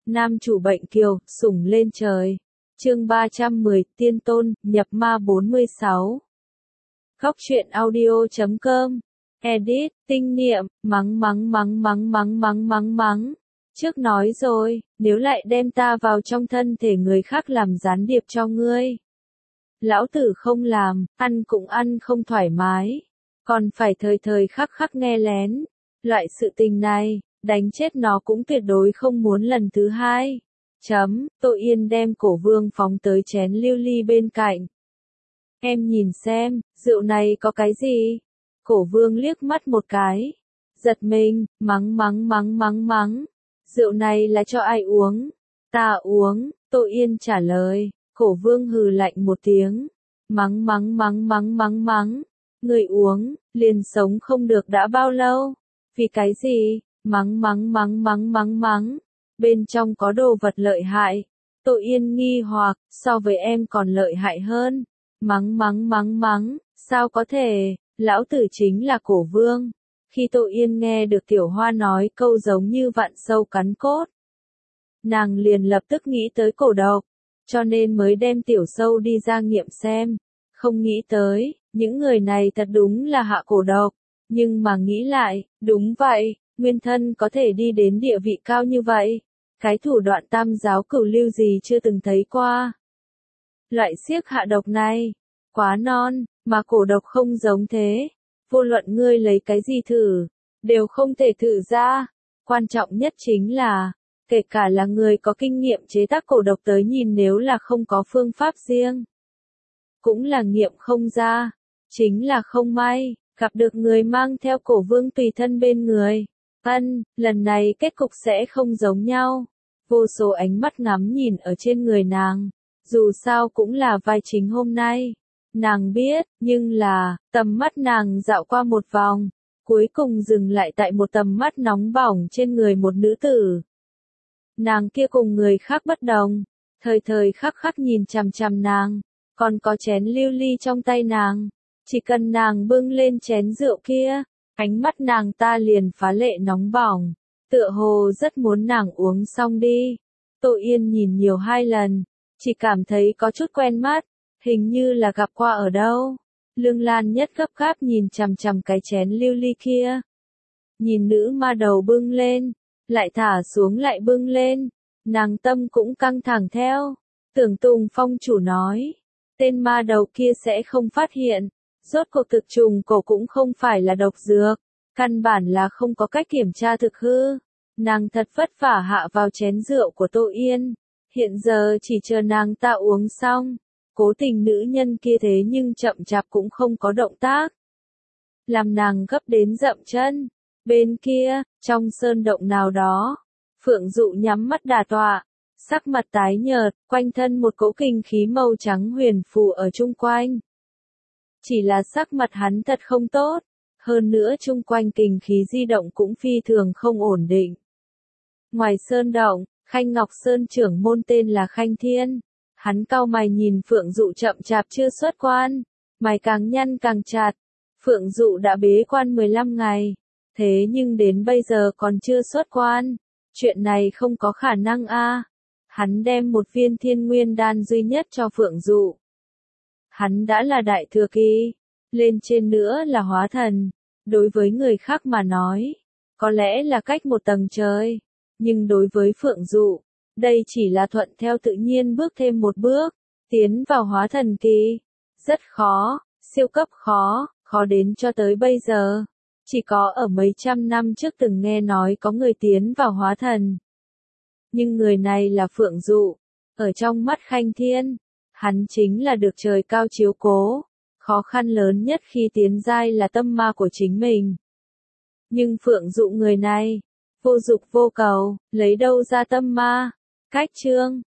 Nam chủ bệnh kiều, sủng lên trời. Chương 310, Tiên Tôn, nhập ma 46. Góc truyện audio.com. Edit, tinh niệm, mắng. Trước nói rồi, nếu lại đem ta vào trong thân thể người khác làm gián điệp cho ngươi. Lão tử không làm, ăn cũng ăn không thoải mái. Còn phải thời thời khắc khắc nghe lén. Loại sự tình này, đánh chết nó cũng tuyệt đối không muốn lần thứ hai. Tô Yên đem Cổ Vương phóng tới chén lưu ly bên cạnh. Em nhìn xem, rượu này có cái gì? Cổ Vương liếc mắt một cái. Giật mình, mắng. Rượu này là cho ai uống? Ta uống, Tô Yên trả lời. Cổ Vương hừ lạnh một tiếng. Mắng. Người uống, liền sống không được đã bao lâu? Vì cái gì? Mắng. Bên trong có đồ vật lợi hại. Tô Yên nghi hoặc, so với em còn lợi hại hơn. Mắng, sao có thể, lão tử chính là Cổ Vương. Khi Tô Yên nghe được Tiểu Hoa nói câu giống như vạn sâu cắn cốt, nàng liền lập tức nghĩ tới cổ độc, cho nên mới đem Tiểu Sâu đi ra nghiệm xem. Không nghĩ tới, những người này thật đúng là hạ cổ độc, nhưng mà nghĩ lại, đúng vậy, nguyên thân có thể đi đến địa vị cao như vậy. Cái thủ đoạn tam giáo cửu lưu gì chưa từng thấy qua. Loại siếc hạ độc này, quá non, mà cổ độc không giống thế. Vô luận ngươi lấy cái gì thử, đều không thể thử ra. Quan trọng nhất chính là, kể cả là người có kinh nghiệm chế tác cổ độc tới nhìn nếu là không có phương pháp riêng, cũng là nghiệm không ra. Chính là không may, gặp được người mang theo Cổ Vương tùy thân bên người. Lần này kết cục sẽ không giống nhau. Vô số ánh mắt ngắm nhìn ở trên người nàng. Dù sao cũng là vai chính hôm nay. Nàng biết, nhưng là, tầm mắt nàng dạo qua một vòng. Cuối cùng dừng lại tại một tầm mắt nóng bỏng trên người một nữ tử. Nàng kia cùng người khác bất đồng. Thời thời khắc khắc nhìn chằm chằm nàng. Còn có chén lưu ly trong tay nàng. Chỉ cần nàng bưng lên chén rượu kia, ánh mắt nàng ta liền phá lệ nóng bỏng, tựa hồ rất muốn nàng uống xong đi. Tô Yên nhìn nhiều hai lần, chỉ cảm thấy có chút quen mắt, hình như là gặp qua ở đâu. Lương Lan Nhất gấp gáp nhìn chằm chằm cái chén lưu ly kia. Nhìn nữ ma đầu bưng lên, lại thả xuống lại bưng lên, nàng tâm cũng căng thẳng theo. Tưởng Tùng Phong chủ nói, tên ma đầu kia sẽ không phát hiện. Rốt cuộc thực trùng cổ cũng không phải là độc dược, căn bản là không có cách kiểm tra thực hư. Nàng thật vất vả hạ vào chén rượu của Tô Yên, hiện giờ chỉ chờ nàng ta uống xong. Cố tình nữ nhân kia thế nhưng chậm chạp cũng không có động tác, làm nàng gấp đến dậm chân. Bên kia, trong sơn động nào đó, Phượng Dụ nhắm mắt đả tọa, sắc mặt tái nhợt, quanh thân một cỗ kinh khí màu trắng huyền phù ở chung quanh. Chỉ là sắc mặt hắn thật không tốt, hơn nữa chung quanh kinh khí di động cũng phi thường không ổn định. Ngoài sơn động, Khanh Ngọc Sơn trưởng môn tên là Khanh Thiên, hắn cau mày nhìn Phượng Dụ chậm chạp chưa xuất quan, mày càng nhăn càng chặt. Phượng Dụ đã bế quan 15 ngày, thế nhưng đến bây giờ còn chưa xuất quan, chuyện này không có khả năng a. Hắn đem một viên thiên nguyên đan duy nhất cho Phượng Dụ. Hắn đã là đại thừa kỳ, lên trên nữa là hóa thần, đối với người khác mà nói, có lẽ là cách một tầng trời, nhưng đối với Phượng Dụ, đây chỉ là thuận theo tự nhiên bước thêm một bước, tiến vào hóa thần kỳ. Rất khó, siêu cấp khó đến cho tới bây giờ, chỉ có ở mấy trăm năm trước từng nghe nói có người tiến vào hóa thần. Nhưng người này là Phượng Dụ, ở trong mắt Khanh Thiên, hắn chính là được trời cao chiếu cố. Khó khăn lớn nhất khi tiến giai là tâm ma của chính mình. Nhưng Phượng Dụ người này, vô dục vô cầu, lấy đâu ra tâm ma? Cách chương,